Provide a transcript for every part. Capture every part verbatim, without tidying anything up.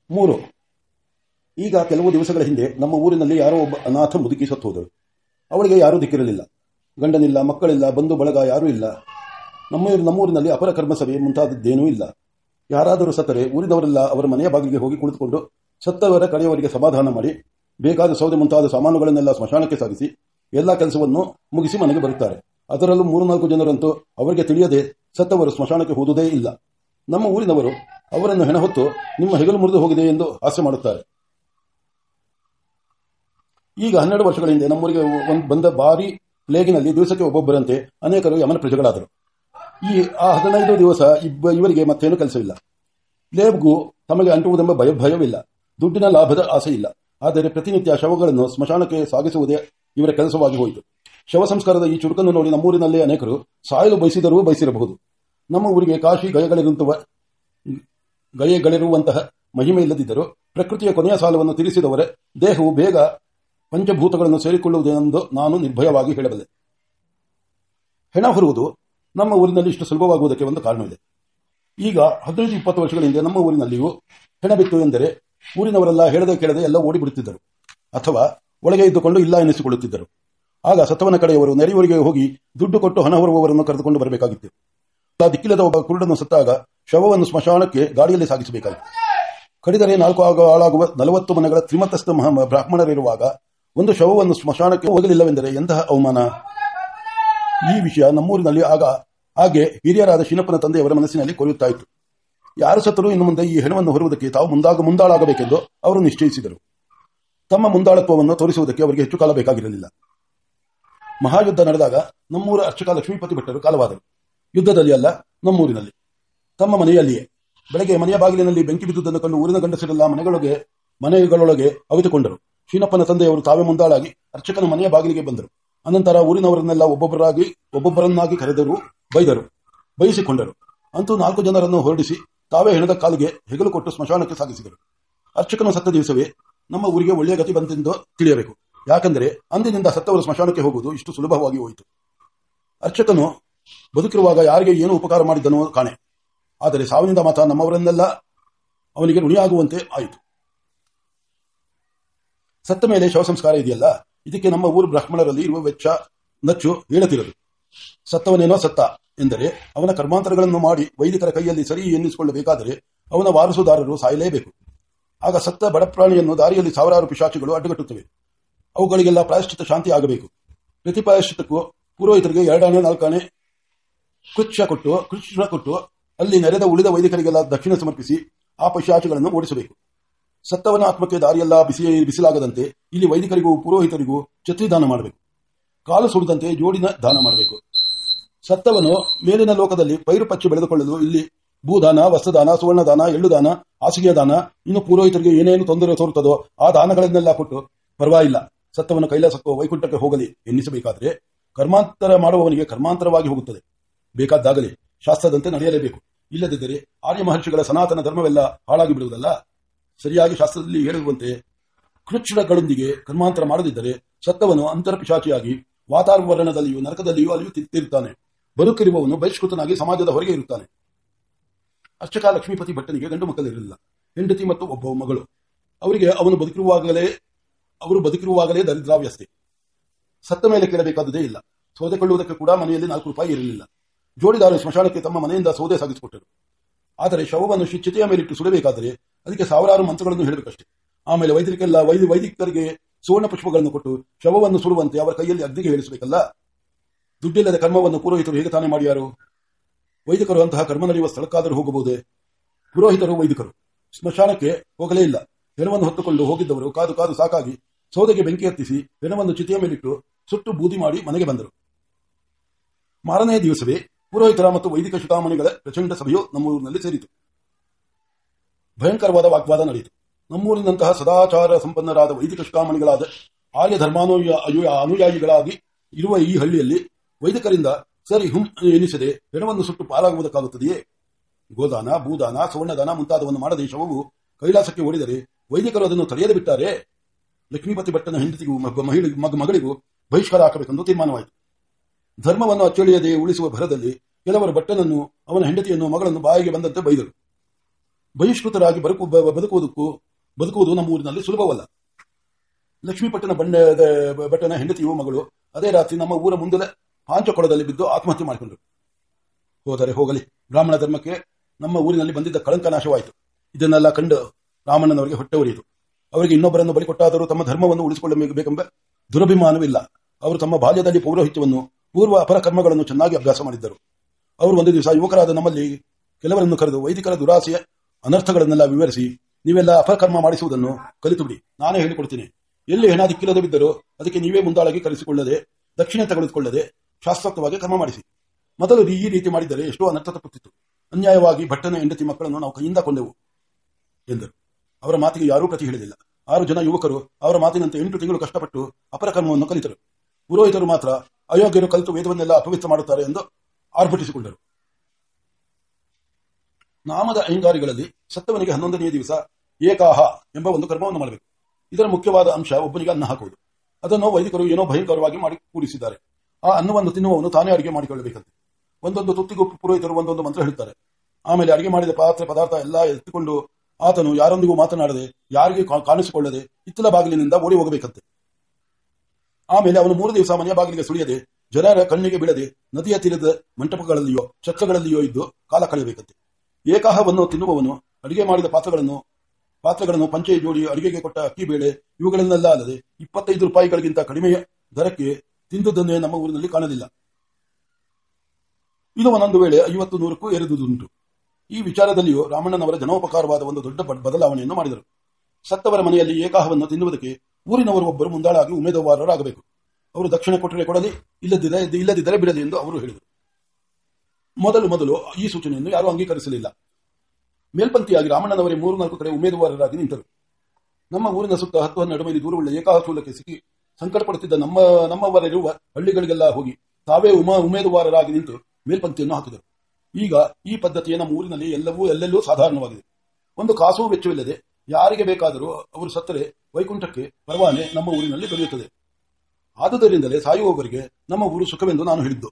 ಮೂರು. ಈಗ ಕೆಲವು ದಿವಸಗಳ ಹಿಂದೆ ನಮ್ಮ ಊರಿನಲ್ಲಿ ಯಾರೋ ಒಬ್ಬ ಅನಾಥ ಮುದುಕಿ ಸತ್ತು ಹೋದಳು. ಅವಳಿಗೆ ಯಾರೂ ದಿಕ್ಕಿರಲಿಲ್ಲ. ಗಂಡನಿಲ್ಲ, ಮಕ್ಕಳಿಲ್ಲ, ಬಂಧು ಬಳಗ ಯಾರೂ ಇಲ್ಲ. ನಮ್ಮ ನಮ್ಮೂರಿನಲ್ಲಿ ಅಪರ ಕರ್ಮಸಭೆ ಮುಂತಾದದ್ದೇನೂ ಇಲ್ಲ. ಯಾರಾದರೂ ಸತ್ತರೆ ಊರಿನವರೆಲ್ಲ ಅವರ ಮನೆಯ ಬಾಗಿಲಿಗೆ ಹೋಗಿ ಕುಳಿತುಕೊಂಡು ಸತ್ತವರ ಕಡೆಯವರಿಗೆ ಸಮಾಧಾನ ಮಾಡಿ ಬೇಕಾದ ಸೌದೆ ಮುಂತಾದ ಸಾಮಾನುಗಳನ್ನೆಲ್ಲ ಸ್ಮಶಾನಕ್ಕೆ ಸಾಗಿಸಿ ಎಲ್ಲ ಕೆಲಸವನ್ನು ಮುಗಿಸಿ ಮನೆಗೆ ಬರುತ್ತಾರೆ. ಅದರಲ್ಲೂ ಮೂರು ನಾಲ್ಕು ಜನರಂತೂ ಅವರಿಗೆ ತಿಳಿಯದೆ ಸತ್ತವರು ಸ್ಮಶಾನಕ್ಕೆ ಹೋದುದೇ ಇಲ್ಲ. ನಮ್ಮ ಊರಿನವರು ಅವರನ್ನು ಹೆಣ ಹೊತ್ತು ನಿಮ್ಮ ಹೆಗಲು ಮುರಿದು ಹೋಗಿದೆ ಎಂದು ಹಾಸ್ಯ ಮಾಡುತ್ತಾರೆ. ಈಗ ಹನ್ನೆರಡು ವರ್ಷಗಳ ಹಿಂದೆ ನಮ್ಮೂರಿಗೆ ಬಂದ ಭಾರಿ ಪ್ಲೇಗಿನಲ್ಲಿ ದಿವಸಕ್ಕೆ ಒಬ್ಬೊಬ್ಬರಂತೆ ಅನೇಕರು ಯಮನ ಪ್ರಜೆಗಳಾದರು. ಈ ಆ ಹದಿನೈದು ದಿವಸ ಇಬ್ಬ ಇವರಿಗೆ ಮತ್ತೇನು ಕೆಲಸವಿಲ್ಲ. ಪ್ಲೇಗ್ಗೂ ತಮಗೆ ಅಂಟುವುದೆಂಬ ಭಯ ಭಯವಿಲ್ಲ. ದುಡ್ಡಿನ ಲಾಭದ ಆಸೆ ಇಲ್ಲ. ಆದರೆ ಪ್ರತಿನಿತ್ಯ ಶವಗಳನ್ನು ಸ್ಮಶಾನಕ್ಕೆ ಸಾಗಿಸುವುದೇ ಇವರ ಕೆಲಸವಾಗಿ ಹೋಯಿತು. ಶವ ಸಂಸ್ಕಾರದ ಈ ಚುರುಕನ್ನು ನೋಡಿ ನಮ್ಮೂರಿನಲ್ಲೇ ಅನೇಕರು ಸಾಯಲು ಬಯಸಿದರೂ ಬಯಸಿರಬಹುದು. ನಮ್ಮ ಊರಿಗೆ ಕಾಶಿ ಗಯಗಳಿರುವಂತಹ ಗಯಗಳಿರುವಂತಹ ಮಹಿಮೆ ಇಲ್ಲದಿದ್ದರೂ ಪ್ರಕೃತಿಯ ಕೊನೆಯ ಸಾಲವನ್ನು ತೀರಿಸಿದವರೇ ದೇಹವು ಬೇಗ ಪಂಚಭೂತಗಳನ್ನು ಸೇರಿಕೊಳ್ಳುವುದೆಂದು ನಾನು ನಿರ್ಭಯವಾಗಿ ಹೇಳಬಲ್ಲೆ. ಹೆಣ ಹೊರುವುದು ನಮ್ಮ ಊರಿನಲ್ಲಿ ಇಷ್ಟು ಸುಲಭವಾಗುವುದಕ್ಕೆ ಒಂದು ಕಾರಣವಿದೆ. ಈಗ ಹದಿನೈದು ಇಪ್ಪತ್ತು ವರ್ಷಗಳ ಹಿಂದೆ ನಮ್ಮ ಊರಿನಲ್ಲಿಯೂ ಹೆಣ ಬಿತ್ತು ಎಂದರೆ ಊರಿನವರೆಲ್ಲ ಹೇಳದೆ ಕೇಳದೆ ಎಲ್ಲ ಓಡಿಬಿಡುತ್ತಿದ್ದರು ಅಥವಾ ಒಳಗೆ ಇದ್ದುಕೊಂಡು ಇಲ್ಲ ಎನ್ನಿಸಿಕೊಳ್ಳುತ್ತಿದ್ದರು. ಆಗ ಸತ್ತವನ ಕಡೆಯವರು ನೆರೆಯವರಿಗೆ ಹೋಗಿ ದುಡ್ಡು ಕೊಟ್ಟು ಹಣ ಹೊರುವವರನ್ನು ಕರೆದುಕೊಂಡು ಬರಬೇಕಾಗಿತ್ತು. ದಿಕ್ಕಿಲ್ಲದ ಒಬ್ಬ ಕುರುಡನ್ನು ಸತ್ತಾಗ ಶವವನ್ನು ಸ್ಮಶಾನಕ್ಕೆ ಗಾಡಿಯಲ್ಲಿ ಸಾಗಿಸಬೇಕಾಯಿತು. ಕಡಿದರೆ ನಾಲ್ಕು ಹಾಳಾಗುವ ನಲವತ್ತು ಮನೆಗಳ ತ್ರಿಮತಸ್ಥ ಬ್ರಾಹ್ಮಣರಿರುವಾಗ ಒಂದು ಶವವನ್ನು ಸ್ಮಶಾನಕ್ಕೆ ಹೋಗಲಿಲ್ಲವೆಂದರೆ ಎಂತಹ ಅವಮಾನ. ಈ ವಿಷಯ ನಮ್ಮೂರಿನಲ್ಲಿ ಆಗ ಹಾಗೆ ಹಿರಿಯರಾದ ಶಿನಪ್ಪನ ತಂದೆಯವರ ಮನಸ್ಸಿನಲ್ಲಿ ಕೊರೆಯುತ್ತಾ ಇತ್ತು. ಯಾರು ಸತ್ತರೂ ಇನ್ನು ಮುಂದೆ ಈ ಹೆಣವನ್ನು ಹೊರುವುದಕ್ಕೆ ತಾವು ಮುಂದಾಗ ಮುಂದಾಳಾಗಬೇಕೆಂದು ಅವರು ನಿಶ್ಚಯಿಸಿದರು. ತಮ್ಮ ಮುಂದಾಳತ್ವವನ್ನು ತೋರಿಸುವುದಕ್ಕೆ ಅವರಿಗೆ ಹೆಚ್ಚು ಕಾಲ ಬೇಕಾಗಿರಲಿಲ್ಲ. ಮಹಾಯುದ್ಧ ನಡೆದಾಗ ನಮ್ಮೂರ ಅರ್ಚಕ ಲಕ್ಷ್ಮೀಪತಿ ಭಟ್ಟರು ಕಾಲವಾದರು. ಯುದ್ಧದಲ್ಲಿ ಅಲ್ಲ, ನಮ್ಮೂರಿನಲ್ಲಿ ತಮ್ಮ ಮನೆಯಲ್ಲಿಯೇ. ಬೆಳಗ್ಗೆ ಮನೆಯ ಬಾಗಿಲಿನಲ್ಲಿ ಬೆಂಕಿ ಬಿದ್ದುದನ್ನು ಕಂಡು ಊರಿನ ಗಂಡಸರೆಲ್ಲ ಮನೆಗಳೊಳಗೆ ಮನೆಗಳೊಳಗೆ ಅವಿತುಕೊಂಡರು. ಶೀನಪ್ಪನ ತಂದೆಯವರು ತಾವೇ ಮುಂದಾಳಾಗಿ ಅರ್ಚಕನ ಮನೆಯ ಬಾಗಿಲಿಗೆ ಬಂದರು. ಅನಂತರ ಊರಿನವರನ್ನೆಲ್ಲ ಒಬ್ಬೊಬ್ಬರಾಗಿ ಒಬ್ಬೊಬ್ಬರನ್ನಾಗಿ ಕರೆದರು, ಬೈದರು, ಬಯಸಿಕೊಂಡರು. ಅಂತೂ ನಾಲ್ಕು ಜನರನ್ನು ಹೊರಡಿಸಿ ತಾವೇ ಹೆಣದ ಕಾಲಿಗೆ ಹೆಗಲು ಕೊಟ್ಟು ಸ್ಮಶಾನಕ್ಕೆ ಸಾಗಿಸಿದರು. ಅರ್ಚಕನು ಸತ್ತ ದಿವಸವೇ ನಮ್ಮ ಊರಿಗೆ ಒಳ್ಳೆಯ ಗತಿ ಬಂತೆಂದು ತಿಳಿಯಬೇಕು. ಯಾಕೆಂದರೆ ಅಂದಿನಿಂದ ಸತ್ತವರು ಸ್ಮಶಾನಕ್ಕೆ ಹೋಗುವುದು ಇಷ್ಟು ಸುಲಭವಾಗಿ ಹೋಯಿತು. ಅರ್ಚಕನು ಬದುಕಿರುವಾಗ ಯಾರಿಗೆ ಏನು ಉಪಕಾರ ಮಾಡಿದ್ದನೋ ಕಾಣೆ. ಆದರೆ ಸಾವಿನಿಂದ ಮಾತ್ರ ನಮ್ಮವರನ್ನೆಲ್ಲ ಅವನಿಗೆ ಋಣಿಯಾಗುವಂತೆ ಆಯಿತು. ಸತ್ತ ಮೇಲೆ ಶವ ಸಂಸ್ಕಾರ ಇದೆಯಲ್ಲ, ಇದಕ್ಕೆ ನಮ್ಮ ಊರು ಬ್ರಾಹ್ಮಣರಲ್ಲಿ ಇರುವ ವೆಚ್ಚ ನಚ್ಚು ಹೇಳುತ್ತಿರದು. ಸತ್ತವನೇನೋ ಸತ್ತ ಎಂದರೆ ಅವನ ಕರ್ಮಾಂತರಗಳನ್ನು ಮಾಡಿ ವೈದಿಕರ ಕೈಯಲ್ಲಿ ಸರಿ ಎನ್ನಿಸಿಕೊಳ್ಳಬೇಕಾದರೆ ಅವನ ವಾರಸುದಾರರು ಸಾಯಲೇಬೇಕು. ಆಗ ಸತ್ತ ಬಡಪ್ರಾಣಿಯನ್ನು ದಾರಿಯಲ್ಲಿ ಸಾವಿರಾರು ಪಿಶಾಚಿಗಳು ಅಡ್ಡಗಟ್ಟುತ್ತವೆ. ಅವುಗಳಿಗೆಲ್ಲ ಪ್ರಾಯಶ್ಚಿತ ಶಾಂತಿ ಆಗಬೇಕು. ಪ್ರತಿ ಪ್ರಾಯಶ್ಚಿತಕ್ಕೂ ಪುರೋಹಿತರಿಗೆ ಎರಡಾಣೆ ನಾಲ್ಕಾಣೆ ಕೃಚ್ಛ ಕೊಟ್ಟು ಕೃಷ್ಣ ಕೊಟ್ಟು ಅಲ್ಲಿ ನೆರೆದ ಉಳಿದ ವೈದಿಕರಿಗೆಲ್ಲ ದಕ್ಷಿಣ ಸಮರ್ಪಿಸಿ ಆ ಪಿಶಾಚಿಗಳನ್ನು ಓಡಿಸಬೇಕು. ಸತ್ತವನ ಆತ್ಮಕ್ಕೆ ದಾರಿಯೆಲ್ಲ ಬಿಸಿ ಬಿಸಿಲಾಗದಂತೆ ಇಲ್ಲಿ ವೈದಿಕರಿಗೂ ಪುರೋಹಿತರಿಗೂ ಛತ್ರಿ ದಾನ ಮಾಡಬೇಕು. ಕಾಲು ಸುಡಿದಂತೆ ಜೋಡಿನ ದಾನ ಮಾಡಬೇಕು. ಸತ್ತವನು ಮೇಲಿನ ಲೋಕದಲ್ಲಿ ಪೈರು ಪಚ್ಚಿ ಬೆಳೆದುಕೊಳ್ಳಲು ಇಲ್ಲಿ ಭೂದಾನ, ವಸ್ತ್ರದಾನ, ಸುವರ್ಣದಾನ, ಎಳ್ಳುದಾನ, ಹಾಸಿಗೆಯ ದಾನ, ಇನ್ನು ಪುರೋಹಿತರಿಗೆ ಏನೇನು ತೊಂದರೆ ತೋರುತ್ತದೋ ಆ ದಾನಗಳನ್ನೆಲ್ಲ ಕೊಟ್ಟು ಪರವಾಗಿಲ್ಲ, ಸತ್ತವನ ಕೈಲಾಸಕ್ಕೋ ವೈಕುಂಠಕ್ಕೆ ಹೋಗಲಿ ಎನ್ನಿಸಬೇಕಾದರೆ ಕರ್ಮಾಂತರ ಮಾಡುವವನಿಗೆ ಕರ್ಮಾಂತರವಾಗಿ ಹೋಗುತ್ತದೆ. ಬೇಕಾದಾಗಲೇ ಶಾಸ್ತ್ರದಂತೆ ನಡೆಯಲೇಬೇಕು. ಇಲ್ಲದಿದ್ದರೆ ಆರ್ಯ ಮಹರ್ಷಿಗಳ ಸನಾತನ ಧರ್ಮವೆಲ್ಲ ಹಾಳಾಗಿ ಬಿಡುವುದಲ್ಲ. ಸರಿಯಾಗಿ ಶಾಸ್ತ್ರದಲ್ಲಿ ಹೇಳುವಂತೆ ಕೃಚ್ಛಗಳೊಂದಿಗೆ ಕರ್ಮಾಂತರ ಮಾಡದಿದ್ದರೆ ಸತ್ತವನು ಅಂತರ್ಪಿಶಾಚಿಯಾಗಿ ವಾತಾವರಣದಲ್ಲಿಯೂ ನರಕದಲ್ಲಿಯೂ ಅಲಿಯುತ್ತಿರುತ್ತಾನೆ. ಬದುಕಿರುವವನು ಬಹಿಷ್ಕೃತನಾಗಿ ಸಮಾಜದ ಹೊರಗೆ ಇರುತ್ತಾನೆ. ಅರ್ಚಕ ಲಕ್ಷ್ಮೀಪತಿ ಭಟ್ಟನಿಗೆ ಗಂಡು ಮಕ್ಕಳಿರಲಿಲ್ಲ. ಹೆಂಡತಿ ಮತ್ತು ಒಬ್ಬ ಮಗಳು. ಅವರಿಗೆ ಅವನು ಬದುಕಿರುವಾಗಲೇ ಅವರು ಬದುಕಿರುವಾಗಲೇ ದರಿದ್ರಾವ್ಯಸ್ಥೆ. ಸತ್ತ ಮೇಲೆ ಕೇಳಬೇಕಾದುದೇ ಇಲ್ಲ. ಸೌದೆ ಕೊಳ್ಳುವುದಕ್ಕೆ ಕೂಡ ಮನೆಯಲ್ಲಿ ನಾಲ್ಕು ರೂಪಾಯಿ ಇರಲಿಲ್ಲ. ಜೋಡಿದಾರು ಸ್ಮಶಾನಕ್ಕೆ ತಮ್ಮ ಮನೆಯಿಂದ ಸೌದೆ ಸಾಗಿಸಿಕೊಟ್ಟರು. ಆದರೆ ಶವವನ್ನು ಚಿತೆಯ ಮೇಲಿಟ್ಟು ಸುಡಬೇಕಾದರೆ ಅದಕ್ಕೆ ಸಾವಿರಾರು ಮಂತ್ರಗಳನ್ನು ಹೇಳಬೇಕಷ್ಟೇ. ಆಮೇಲೆ ವೈದ್ಯರಿಗೆಲ್ಲ ವೈದ್ಯ ವೈದಿಕರಿಗೆ ಸುವರ್ಣ ಪುಷ್ಪಗಳನ್ನು ಕೊಟ್ಟು ಶವವನ್ನು ಸುಡುವಂತೆ ಅವರ ಕೈಯಲ್ಲಿ ಅಗ್ನಿಗೆ ಹೇಳಿಸಬೇಕಲ್ಲ. ದುಡ್ಡಿಲ್ಲದ ಕರ್ಮವನ್ನು ಪುರೋಹಿತರು ಹೇಗೆ ತಾನೇ ಮಾಡಿಯಾರು? ವೈದಿಕರು ಅಂತಹ ಕರ್ಮ ನಡೆಯುವ ಸ್ಥಳಕ್ಕಾದರೂ ಹೋಗಬಹುದೇ? ಪುರೋಹಿತರು ವೈದಿಕರು ಸ್ಮಶಾನಕ್ಕೆ ಹೋಗಲೇ ಇಲ್ಲ. ಹೆಣವನ್ನು ಹೊತ್ತುಕೊಂಡು ಹೋಗಿದ್ದವರು ಕಾದು ಕಾದು ಸಾಕಾಗಿ ಸೌದೆಗೆ ಬೆಂಕಿ ಹತ್ತಿಸಿ ಹೆಣವನ್ನು ಚಿತೆಯ ಮೇಲಿಟ್ಟು ಸುಟ್ಟು ಬೂದಿ ಮಾಡಿ ಮನೆಗೆ ಬಂದರು. ಮಾರನೆಯ ದಿವಸವೇ ಪುರೋಹಿತರ ಮತ್ತು ವೈದಿಕ ಶಿಖಾಮಣಿಗಳ ಪ್ರಚಂಡ ಸಭೆಯು ನಮ್ಮೂರಿನಲ್ಲಿ ಸೇರಿತು. ಭಯಂಕರವಾದ ವಾಗ್ವಾದ ನಡೆಯಿತು. ನಮ್ಮೂರಿನಂತಹ ಸದಾಚಾರ ಸಂಪನ್ನರಾದ ವೈದಿಕ ಶಿಖಾಮಣಿಗಳಾದ ಆರ್ಯ ಧರ್ಮಾನುಯ ಅನುಯಾಯಿಗಳಾಗಿ ಇರುವ ಈ ಹಳ್ಳಿಯಲ್ಲಿ ವೈದಿಕರಿಂದ ಸರಿ ಹುಂ ಎನಿಸದೆ ಹೆಣವನ್ನು ಸುಟ್ಟು ಪಾರಾಗುವುದಕ್ಕಾಗುತ್ತದೆಯೇ? ಗೋದಾನ, ಭೂದಾನ, ಸುವರ್ಣದಾನ ಮುಂತಾದವನ್ನು ಮಾಡದೆ ಶವವು ಕೈಲಾಸಕ್ಕೆ ಓಡಿದರೆ ವೈದಿಕರು ಅದನ್ನು ತಡೆಯದೆ ಬಿಟ್ಟಾರೆ. ಲಕ್ಷ್ಮೀಪತಿ ಭಟ್ಟನ ಹೆಂಡತಿಗೂ ಮಗಳಿಗೂ ಬಹಿಷ್ಕಾರ ಹಾಕಬೇಕೆಂದು ತೀರ್ಮಾನವಾಯಿತು. ಧರ್ಮವನ್ನು ಅಚ್ಚಳಿಯದೆ ಉಳಿಸುವ ಭರದಲ್ಲಿ ಕೆಲವರು ಭಟ್ಟನನ್ನು, ಅವನ ಹೆಂಡತಿಯನ್ನು, ಮಗಳನ್ನು ಬಾಯಿಗೆ ಬಂದಂತೆ ಬೈದರು. ಬಹಿಷ್ಕೃತರಾಗಿ ಬದುಕು ಬದುಕುವುದಕ್ಕೂ ಬದುಕುವುದು ನಮ್ಮ ಊರಿನಲ್ಲಿ ಸುಲಭವಲ್ಲ. ಲಕ್ಷ್ಮೀಪಟ್ಟಣ ಬಂಡದ ಭಟ್ಟನ ಹೆಂಡತಿಯು ಮಗಳು ಅದೇ ರಾತ್ರಿ ನಮ್ಮ ಊರ ಮುಂದೆ ಹಾಂಚಕೊಳದಲ್ಲಿ ಬಿದ್ದು ಆತ್ಮಹತ್ಯೆ ಮಾಡಿಕೊಂಡರು. ಹೋದರೆ ಹೋಗಲಿ, ಬ್ರಾಹ್ಮಣ ಧರ್ಮಕ್ಕೆ ನಮ್ಮ ಊರಿನಲ್ಲಿ ಬಂದಿದ್ದ ಕಳಂಕ ನಾಶವಾಯಿತು. ಇದನ್ನೆಲ್ಲ ಕಂಡು ರಾಮಣ್ಣನವರಿಗೆ ಹೊಟ್ಟೆ ಉರಿಯಿತು. ಅವರಿಗೆ ಇನ್ನೊಬ್ಬರನ್ನು ಬಲಿಕೊಟ್ಟಾದರೂ ತಮ್ಮ ಧರ್ಮವನ್ನು ಉಳಿಸಿಕೊಳ್ಳಬೇಕೆಂಬ ದುರಭಿಮಾನವಿಲ್ಲ. ಅವರು ತಮ್ಮ ಬಾಲ್ಯದಲ್ಲಿ ಪೌರೋಹಿತ್ಯವನ್ನು ಪೂರ್ವ ಅಪರ ಕರ್ಮಗಳನ್ನು ಚೆನ್ನಾಗಿ ಅಭ್ಯಾಸ ಮಾಡಿದ್ದರು. ಅವರು ಒಂದು ದಿವಸ ಯುವಕರಾದ ನಮ್ಮಲ್ಲಿ ಕೆಲವರನ್ನು ಕರೆದು ವೈದಿಕರ ದುರಾಸೆಯ ಅನರ್ಥಗಳನ್ನೆಲ್ಲ ವಿವರಿಸಿ, ನೀವೆಲ್ಲ ಅಪಕರ್ಮ ಮಾಡಿಸುವುದನ್ನು ಕಲಿತು ಬಿಡಿ, ನಾನೇ ಹೇಳಿಕೊಡ್ತೀನಿ. ಎಲ್ಲಿ ಹೆಣ ದಿಕ್ಕಿಲ್ಲದೆ ಬಿದ್ದರೂ ಅದಕ್ಕೆ ನೀವೇ ಮುಂದಾಳಾಗಿ ಕರೆಸಿಕೊಳ್ಳದೆ ದಕ್ಷಿಣೆ ತೆಗೆದುಕೊಳ್ಳದೆ ಶಾಸ್ತ್ರೋಕ್ತವಾಗಿ ಕರ್ಮ ಮಾಡಿಸಿ. ಮೊದಲು ಈ ರೀತಿ ಮಾಡಿದ್ದರೆ ಎಷ್ಟೋ ಅನರ್ಥ ತಪ್ಪುತ್ತಿತ್ತು. ಅನ್ಯಾಯವಾಗಿ ಭಟ್ಟನ ಹೆಂಡತಿ ಮಕ್ಕಳನ್ನು ನಾವು ಕೈಯಿಂದ ಕೊಂಡೆವು ಎಂದರು. ಅವರ ಮಾತಿಗೆ ಯಾರೂ ಪ್ರತಿ ಹೇಳಿಲ್ಲ. ಆರು ಜನ ಯುವಕರು ಅವರ ಮಾತಿನಂತೆ ಎಂಟು ತಿಂಗಳು ಕಷ್ಟಪಟ್ಟು ಅಪರಕರ್ಮವನ್ನು ಕಲಿತರು. ಪುರೋಹಿತರು ಮಾತ್ರ ಅಯೋಗ್ಯರು ಕಲಿತು ವೇದವನ್ನೆಲ್ಲ ಅಪವಿತ್ರ ಮಾಡುತ್ತಾರೆ ಎಂದು ಆರ್ಭಟಿಸಿಕೊಂಡರು. ನಾಮದ ಅಹಂಗಾರಿಗಳಲ್ಲಿ ಸತ್ತವನಿಗೆ ಹನ್ನೊಂದನೆಯ ದಿವಸ ಏಕಾಹ ಎಂಬ ಒಂದು ಕರ್ಮವನ್ನು ಮಾಡಬೇಕು. ಇದರ ಮುಖ್ಯವಾದ ಅಂಶ ಒಬ್ಬನಿಗೆ ಅನ್ನ ಹಾಕುವುದು. ಅದನ್ನು ವೈದಿಕರು ಏನೋ ಭಯಂಕರವಾಗಿ ಮಾಡಿ ಕೂಡಿಸಿದ್ದಾರೆ. ಆ ಅನ್ನವನ್ನು ತಿನ್ನುವವನು ತಾನೇ ಅಡಿಗೆ ಮಾಡಿಕೊಳ್ಳಬೇಕಂತೆ. ಒಂದೊಂದು ತುತ್ತಿಗೂ ಪುರೋಹಿತರು ಒಂದೊಂದು ಮಂತ್ರ ಹೇಳುತ್ತಾರೆ. ಆಮೇಲೆ ಅಡಿಗೆ ಮಾಡಿದ ಪಾತ್ರೆ ಪದಾರ್ಥ ಎಲ್ಲ ಎತ್ತಿಕೊಂಡು ಆತನು ಯಾರೊಂದಿಗೂ ಮಾತನಾಡದೆ ಯಾರಿಗೆ ಕಾಣಿಸಿಕೊಳ್ಳದೆ ಇತ್ತಲ ಬಾಗಿಲಿನಿಂದ ಓಡಿ ಹೋಗಬೇಕಂತೆ. ಆಮೇಲೆ ಅವನು ಮೂರು ದಿವಸ ಮನೆಯ ಬಾಗಿಲಿಗೆ ಸುಳಿಯದೆ ಜನರ ಕಣ್ಣಿಗೆ ಬೀಳದೆ ನದಿಯ ತೀರದ ಮಂಟಪಗಳಲ್ಲಿಯೋ ಛತ್ರಗಳಲ್ಲಿಯೋ ಇದ್ದು ಕಾಲ ಕಳೆಯಬೇಕಂತೆ. ಏಕಾಹವನ್ನು ತಿನ್ನುವವನು ಅಡಿಗೆ ಮಾಡಿದ ಪಾತ್ರಗಳನ್ನು ಪಾತ್ರೆಗಳನ್ನು ಪಂಚೆ ಜೋಡಿ ಅಡಿಗೆಗೆ ಕೊಟ್ಟ ಅಕ್ಕಿ ಬೇಳೆ ಇವುಗಳನ್ನೆಲ್ಲ ಅಲ್ಲದೆ ಇಪ್ಪತ್ತೈದು ರೂಪಾಯಿಗಳಿಗಿಂತ ಕಡಿಮೆಯ ದರಕ್ಕೆ ತಿಂದುದನ್ನೇ ನಮ್ಮ ಊರಿನಲ್ಲಿ ಕಾಣಲಿಲ್ಲ. ಇದು ಒಂದೊಂದು ವೇಳೆ ಐವತ್ತು ನೂರಕ್ಕೂ ಏರಿದುದುಂಟು. ಈ ವಿಚಾರದಲ್ಲಿಯೂ ರಾಮಣ್ಣನವರ ಜನೋಪಕಾರವಾದ ಒಂದು ದೊಡ್ಡ ಬದಲಾವಣೆಯನ್ನು ಮಾಡಿದರು. ಸತ್ತವರ ಮನೆಯಲ್ಲಿ ಏಕಾಹವನ್ನು ತಿನ್ನುವುದಕ್ಕೆ ಊರಿನವರು ಒಬ್ಬರು ಮುಂದಾಳಾಗಿ ಉಮೇದುವಾರರಾಗಬೇಕು. ಅವರು ದಕ್ಷಿಣ ಕೊಟ್ಟರೆ ಕೊಡಲಿ, ಇಲ್ಲದಿದ್ದರೆ ಇಲ್ಲದಿದ್ದರೆ ಬಿಡಲಿ ಎಂದು ಅವರು ಹೇಳಿದರು. ಮೊದಲು ಮೊದಲು ಈ ಸೂಚನೆಯನ್ನು ಯಾರೂ ಅಂಗೀಕರಿಸಲಿಲ್ಲ. ಮೇಲ್ಪಂಕ್ತಿಯಾಗಿ ರಾಮಣ್ಣನವರೇ ಮೂರು ನಾಲ್ಕು ಕಡೆ ಉಮೇದುವಾರರಾಗಿ ನಿಂತರು. ನಮ್ಮ ಊರಿನ ಸುತ್ತ ಹತ್ತು ಹನ್ನೆರಡು ಮೈಲಿ ದೂರವುಳ್ಳ ಏಕಾಹ ಶೂಲಕ್ಕೆ ಸಿಕ್ಕಿ ಸಂಕಟಪಡುತ್ತಿದ್ದ ನಮ್ಮ ನಮ್ಮವರಿರುವ ಹಳ್ಳಿಗಳಿಗೆಲ್ಲ ಹೋಗಿ ತಾವೇ ಉಮಾ ಉಮೇದುವಾರರಾಗಿ ನಿಂತು ಮೇಲ್ಪಂಕ್ತಿಯನ್ನು ಹಾಕಿದರು. ಈಗ ಈ ಪದ್ಧತಿಯ ನಮ್ಮ ಊರಿನಲ್ಲಿ ಎಲ್ಲವೂ ಎಲ್ಲೆಲ್ಲೂ ಸಾಧಾರಣವಾಗಿದೆ. ಒಂದು ಕಾಸೂ ವೆಚ್ಚವಿಲ್ಲದೆ ಯಾರಿಗೆ ಬೇಕಾದರೂ ಅವರು ಸತ್ತರೆ ವೈಕುಂಠಕ್ಕೆ ಪರವಾನೆ ನಮ್ಮ ಊರಿನಲ್ಲಿ ದೊರೆಯುತ್ತದೆ. ಆದುದರಿಂದಲೇ ಸಾಯುವವರಿಗೆ ನಮ್ಮ ಊರು ಸುಖವೆಂದು ನಾನು ಹೇಳಿದ್ದು.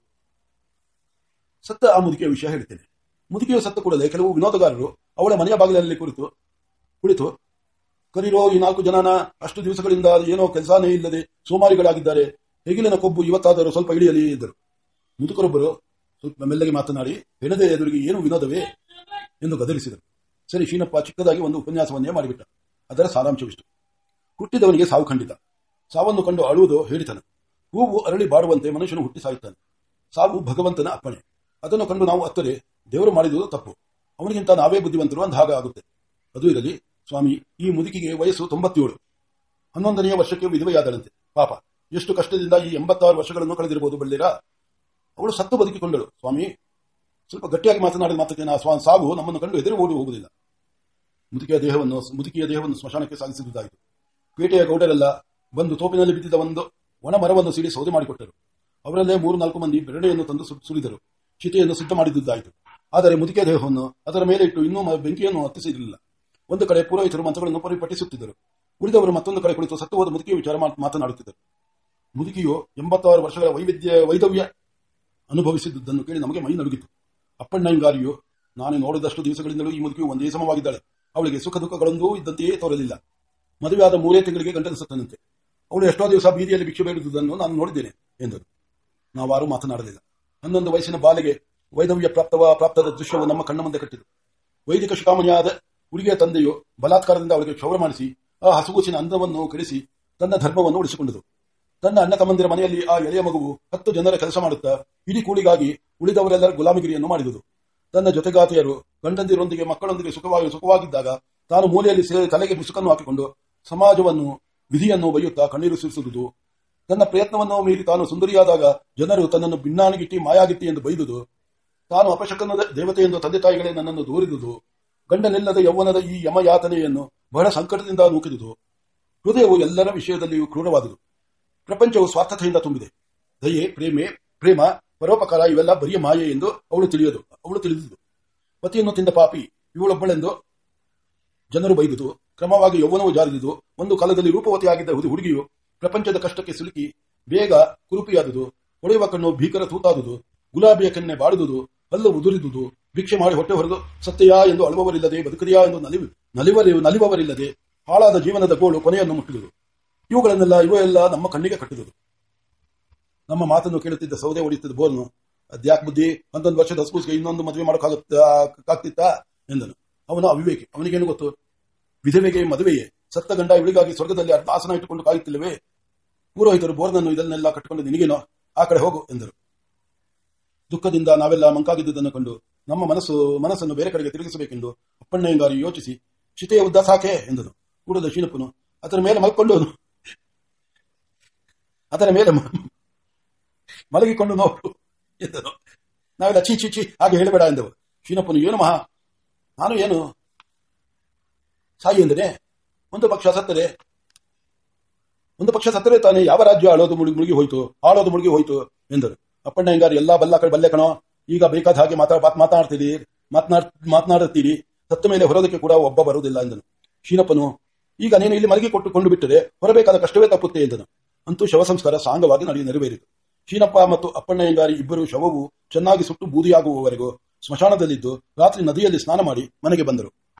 ಸತ್ತ ಆ ಮುದುಕಿಯ ವಿಷಯ ಹೇಳುತ್ತೇನೆ. ಮುದುಕಿಯು ಸತ್ತ ಕೂಡಲೇ ಕೆಲವು ವಿನೋದಗಾರರು ಅವಳ ಮನೆಯ ಬಾಗಿಲಲ್ಲಿ ಕುರಿತು ಕುಳಿತು ಕರಿರೋ ಈ ನಾಲ್ಕು ಜನನ ಅಷ್ಟು ದಿವಸಗಳಿಂದ ಏನೋ ಕೆಲಸನೇ ಇಲ್ಲದೆ ಸೋಮಾರಿಗಳಾಗಿದ್ದಾರೆ, ಹೆಗಿಲಿನ ಕೊಬ್ಬು ಇವತ್ತಾದರೂ ಸ್ವಲ್ಪ ಇಳಿಯಲಿ ಎಂದರು. ಮುದುಕರೊಬ್ಬರು ಸ್ವಲ್ಪ ಮೆಲ್ಲಗೆ ಮಾತನಾಡಿ ಹೆಣದೆ ಎದುರಿಗೆ ಏನು ವಿನೋದವೇ ಎಂದು ಗದರಿಸಿದರು. ಸರಿ, ಶೀನಪ್ಪ ಚಿಕ್ಕದಾಗಿ ಒಂದು ಉಪನ್ಯಾಸವನ್ನೇ ಮಾಡಿಬಿಟ್ಟ. ಅದರ ಸಾರಾಂಶವಿಷ್ಟು: ಹುಟ್ಟಿದವನಿಗೆ ಸಾವು ಖಂಡಿತ. ಸಾವನ್ನು ಕಂಡು ಅಳುವುದು ಹೇಳಿತನ. ಹೂವು ಅರಳಿ ಬಾಡುವಂತೆ ಮನುಷ್ಯನು ಹುಟ್ಟಿ ಸಾಯುತ್ತಾನೆ. ಸಾವು ಭಗವಂತನ ಅಪ್ಪಣೆ. ಅದನ್ನು ಕಂಡು ನಾವು ಅತ್ತರೆ ದೇವರು ಮಾಡಿದುದು ತಪ್ಪು, ಅವನಿಗಿಂತ ನಾವೇ ಬುದ್ಧಿವಂತರು ಅಂದ ಹಾಗೆ ಆಗುತ್ತೆ. ಅದು ಇರಲಿ ಸ್ವಾಮಿ, ಈ ಮುದುಕಿಗೆ ವಯಸ್ಸು ತೊಂಬತ್ತೇಳು, ಹನ್ನೊಂದನೆಯ ವರ್ಷಕ್ಕೆ ವಿಧವೆಯಾದಳಂತೆ. ಪಾಪ, ಎಷ್ಟು ಕಷ್ಟದಿಂದ ಈ ಎಂಬತ್ತಾರು ವರ್ಷಗಳನ್ನು ಕಳೆದಿರಬಹುದು ಬಳ್ಳಿರಾ. ಅವಳು ಸತ್ತು ಬದುಕಿಕೊಂಡಳು. ಸ್ವಾಮಿ, ಸ್ವಲ್ಪ ಗಟ್ಟಿಯಾಗಿ ಮಾತನಾಡಿದ ಮಾತಕ್ಕೆ ನಾ ಸಾವು ನಮ್ಮನ್ನು ಕಂಡು ಎದುರು ಓಡಿ ಹೋಗುವುದಿಲ್ಲ. ಮುದುಕಿಯ ದೇಹವನ್ನು ಮುದುಕಿಯ ದೇಹವನ್ನು ಸ್ಮಶಾನಕ್ಕೆ ಸಾಗಿಸಿದ್ದಾಯಿತು. ಪೇಟೆಯ ಗೌಡರೆಲ್ಲ ಬಂದು ತೋಪಿನಲ್ಲಿ ಬಿದ್ದಿದ್ದ ಒಂದು ಒಣ ಮರವನ್ನು ಸಿಡಿ ಸೌದೆ ಮಾಡಿಕೊಟ್ಟರು. ಅವರಲ್ಲೇ ಮೂರು ನಾಲ್ಕು ಮಂದಿ ಬೆರಡೆಯನ್ನು ತಂದು ಸುರಿದರು. ಚಿತೆಯನ್ನು ಸಿದ್ಧ ಮಾಡಿದ್ದಾಯಿತು. ಆದರೆ ಮುದುಕಿಯ ದೇಹವನ್ನು ಅದರ ಮೇಲೆ ಇಟ್ಟು ಇನ್ನೂ ಬೆಂಕಿಯನ್ನು ಹತ್ತಿಸಿರಲಿಲ್ಲ. ಒಂದು ಕಡೆ ಪುರೋಹಿತರು ಮಂತ್ರಗಳನ್ನು ಪರಿಪಠಿಸುತ್ತಿದ್ದರು. ಉಳಿದವರು ಮತ್ತೊಂದು ಕಡೆ ಕುಳಿತು ಸತ್ತು ಹೋದ ಮುದುಕಿಯ ವಿಚಾರ ಮಾತನಾಡುತ್ತಿದ್ದರು. ಮುದುಕಿಯು ಎಂಬತ್ತಾರು ವರ್ಷಗಳ ವೈವಿಧ್ಯ ವೈದವ್ಯ ಅನುಭವಿಸಿದ್ದನ್ನು ಕೇಳಿ ನಮಗೆ ಮೈ ನಡುಗಿತು. ಅಪ್ಪಣ್ಣಂಗಾರಿಯು ನಾನು ನೋಡಿದಷ್ಟು ದಿವಸಗಳಿಂದಲೂ ಈ ಮುದುಕಿಯು ಒಂದೇ ಸಮವಾಗಿದ್ದಾಳೆ. ಅವಳಿಗೆ ಸುಖ ದುಃಖಗಳೊಂದೂ ಇದ್ದಂತೆಯೇ ತೋರಲಿಲ್ಲ. ಮದುವೆಯಾದ ಮೂರೇ ತಿಂಗಳಿಗೆ ಗಂಟಲು ಸತ್ತನಂತೆ. ಅವಳು ಎಷ್ಟೋ ದಿವಸ ಬೀದಿಯಲ್ಲಿ ಭಿಕ್ಷೆ ಬೇಡುವುದನ್ನು ನಾನು ನೋಡಿದ್ದೇನೆ ಎಂದರು. ನಾವಾರೂ ಮಾತನಾಡಲಿಲ್ಲ. ಹನ್ನೊಂದು ವಯಸ್ಸಿನ ಬಾಲೆಗೆ ವೈದವ್ಯ ಪ್ರಾಪ್ತವ ಪ್ರಾಪ್ತದ ದೃಶ್ಯವು ನಮ್ಮ ಕಣ್ಣ ಮುಂದೆ ಕಟ್ಟಿತು. ವೈದಿಕ ಶಿಖಾಮಣಿಯಾದ ಹುಡುಗಿಯ ತಂದೆಯು ಬಲಾತ್ಕಾರದಿಂದ ಅವಳಿಗೆ ಕ್ಷೌರ ಮಾಡಿಸಿ ಆ ಹಸುಗೂಸಿನ ಅಂದವನ್ನು ಕೆಡಿಸಿ ತನ್ನ ಧರ್ಮವನ್ನು ಉಳಿಸಿಕೊಂಡರು. ತನ್ನ ಅಣ್ಣ ತಮ್ಮಂದಿರ ಮನೆಯಲ್ಲಿ ಆ ಎಳೆಯ ಮಗುವು ಹತ್ತು ಜನರ ಕೆಲಸ ಮಾಡುತ್ತಾ ಇಡೀ ಕೂಲಿಗಾಗಿ ಉಳಿದವರೆಲ್ಲರ ಗುಲಾಮಿಗಿರಿಯನ್ನು ಮಾಡಿದುದು. ತನ್ನ ಜೊತೆಗಾತಿಯರು ಗಂಡಂದಿರೊಂದಿಗೆ ಮಕ್ಕಳೊಂದಿಗೆ ಸುಖವಾಗಿ ಸುಖವಾಗಿದ್ದಾಗ ತಾನು ಮೂಲೆಯಲ್ಲಿ ತಲೆಗೆ ಮುಸುಕನ್ನು ಹಾಕಿಕೊಂಡು ಸಮಾಜವನ್ನು ವಿಧಿಯನ್ನು ಬೈಯುತ್ತಾ ಕಣ್ಣೀರು ಸುರಿಸುವುದು. ತನ್ನ ಪ್ರಯತ್ನವನ್ನು ಮೀರಿ ತಾನು ಸುಂದರಿಯಾದಾಗ ಜನರು ತನ್ನನ್ನು ಭಿನ್ನಾಣಿಗಿಟ್ಟಿ ಮಾಯಾಗಿಟ್ಟಿ ಎಂದು ಬೈದುದು. ತಾನು ಅಪಶಕನ ದೇವತೆ ಎಂದು ತಂದೆ ತಾಯಿಗಳೇ ನನ್ನನ್ನು ದೂರಿದುದು. ಗಂಡನಿಲ್ಲದ ಯೌವನದ ಈ ಯಮಯಾತನೆಯನ್ನು ಬಹಳ ಸಂಕಟದಿಂದ ನೂಕಿದುದು. ಹೃದಯವು ಎಲ್ಲರ ವಿಷಯದಲ್ಲಿಯೂ ಕ್ರೂರವಾದುದು. ಪ್ರಪಂಚವು ಸ್ವಾರ್ಥತೆಯಿಂದ ತುಂಬಿದೆ. ದಯೆ, ಪ್ರೇಮೆ ಪ್ರೇಮ ಪರೋಪಕಾರ ಇವೆಲ್ಲ ಬರಿಯ ಮಾಯೆ ಎಂದು ಅವಳು ತಿಳಿಯದು ಅವಳು ತಿಳಿದುದು. ಪತಿಯನ್ನು ತಿಂದ ಪಾಪಿ ಇವಳೊಬ್ಬಳೆಂದು ಜನರು ಬೈದುದು. ಕ್ರಮವಾಗಿ ಯೌವನವು ಜಾರಿದುದು. ಒಂದು ಕಾಲದಲ್ಲಿ ರೂಪವತಿಯಾಗಿದ್ದ ಹುಡುಗಿಯು ಪ್ರಪಂಚದ ಕಷ್ಟಕ್ಕೆ ಸಿಲುಕಿ ಬೇಗ ಕುರುಪಿಯಾದುದು. ಹೊಳೆಯುವ ಕಣ್ಣು ಭೀಕರ ತೂತಾದುದು. ಗುಲಾಬಿಯ ಕೆನ್ನೆ ಬಾಡುವುದು. ಹಲ್ಲು ಉದುರಿದುದು. ಭಿಕ್ಷೆ ಮಾಡಿ ಹೊಟ್ಟೆ ಹೊರದು ಸತ್ಯಯಾ ಎಂದು ಅಳುವವರಿಲ್ಲದೆ ಬದುಕದೆಯಾ ಎಂದು ನಲಿವು ನಲಿವರಿ ನಲಿವವರಿಲ್ಲದೆ ಹಾಳಾದ ಜೀವನದ ಗೋಳು ಕೊನೆಯನ್ನು ಮುಟ್ಟಿದುದು. ಇವುಗಳನ್ನೆಲ್ಲ ಇವೆಲ್ಲ ನಮ್ಮ ಕಣ್ಣಿಗೆ ಕಟ್ಟಿದುದು. ನಮ್ಮ ಮಾತನ್ನು ಕೇಳುತ್ತಿದ್ದ ಸೌದೆ ಹೊಡೆಯುತ್ತಿದ್ದ ಬೋರ್ನು, ಅದ್ಯಾಕ್ ಬುದ್ಧಿ, ಒಂದೊಂದು ವರ್ಷದ ಹಸ್ಕೂಸ್ಗೆ ಇನ್ನೊಂದು ಮದುವೆ ಮಾಡೋಕ್ಕಾಗ್ತಿತ್ತಾ ಎಂದನು. ಅವನು ಅವಿವೇಕಿ. ಅವನಿಗೇನು ಗೊತ್ತು? ವಿಧವೆಗೆ ಮದುವೆಯೇ, ಸತ್ತ ಗಂಡ ಇವಳಿಗಾಗಿ ಸ್ವರ್ಗದಲ್ಲಿ ಅರ್ಧ ಆಸನ ಇಟ್ಟುಕೊಂಡು ಕಾಯುತ್ತಿಲ್ಲವೇ? ಪುರೋಹಿತರು ಬೋರ್ನನ್ನು ಇದನ್ನೆಲ್ಲ ಕಟ್ಟಿಕೊಂಡು ನಿನಗೇನೋ, ಆ ಕಡೆ ಹೋಗು ಎಂದರು. ದುಃಖದಿಂದ ನಾವೆಲ್ಲ ಮಂಕಾಗಿದ್ದುದನ್ನು ಕಂಡು ನಮ್ಮ ಮನಸ್ಸು ಮನಸ್ಸನ್ನು ಬೇರೆ ಕಡೆಗೆ ತಿರುಗಿಸಬೇಕೆಂದು ಅಪ್ಪಣ್ಣಯ್ಯಂಗಾರಿ ಯೋಚಿಸಿ, ಚಿತೆಯ ಉದ್ದ ಸಾಕೆ ಎಂದನು. ಕೂಡದ ಶೀನಪ್ಪನು ಅದರ ಮೇಲೆ ಮಲ್ಕೊಂಡು ಅದರ ಮೇಲೆ ಮಲಗಿಕೊಂಡು ನೋಡು ಎಂದನು. ನಾವೆಲ್ಲ ಚೀ ಚೀಚಿ ಹಾಗೆ ಹೇಳಬೇಡ ಎಂದವು. ಶೀನಪ್ಪನು, ಏನು ಮಹಾ, ನಾನು ಏನು ಸಾಯಿ ಎಂದನೆ? ಒಂದು ಪಕ್ಷ ಸತ್ತರೆ ಒಂದು ಪಕ್ಷ ಸತ್ತರೆ ತಾನೇ ಯಾವ ರಾಜ್ಯ ಆಳೋದು ಮುಳುಗಿ ಮುಳುಗಿ ಹೋಯ್ತು ಆಳೋದು ಮುಳುಗಿ ಹೋಯ್ತು ಎಂದರು. ಅಪ್ಪಣ್ಣಯ್ಯಂಗಾರಿ, ಎಲ್ಲಾ ಬಲ್ಲ ಕಡೆ ಬಲ್ಲೆ ಕಣೋ, ಈಗ ಬೇಕಾದ ಹಾಗೆ ಮಾತನಾಡ್ತೀರಿ ಮಾತನಾಡ್ ಮಾತನಾಡುತ್ತೀರಿ ಸತ್ತ ಮೇಲೆ ಹೊರೋದಕ್ಕೆ ಕೂಡ ಒಬ್ಬ ಬರುವುದಿಲ್ಲ ಎಂದನು. ಶೀನಪ್ಪನು, ಈಗ ನೀನು ಇಲ್ಲಿ ಮಲಗಿ ಕೊಟ್ಟುಕೊಂಡು ಬಿಟ್ಟರೆ ಹೊರಬೇಕಾದ ಕಷ್ಟವೇ ತಪ್ಪುತ್ತೆ ಎಂದನು. ಅಂತೂ ಶವ ಸಂಸ್ಕಾರ ಸಾಂಗವಾಗಿ ನಡೆಯ ನೆರವೇರಿತು. ಶೀನಪ್ಪ ಮತ್ತು ಅಪ್ಪಣ್ಣಯ್ಯಂಗಾರಿ ಇಬ್ಬರು ಶವವು ಚೆನ್ನಾಗಿ ಸುಟ್ಟು ಬೂದಿಯಾಗುವವರೆಗೂ ಸ್ಮಶಾನದಲ್ಲಿದ್ದು ರಾತ್ರಿ ನದಿಯಲ್ಲಿ ಸ್ನಾನ ಮಾಡಿ ಮನೆಗೆ ಬಂದರು.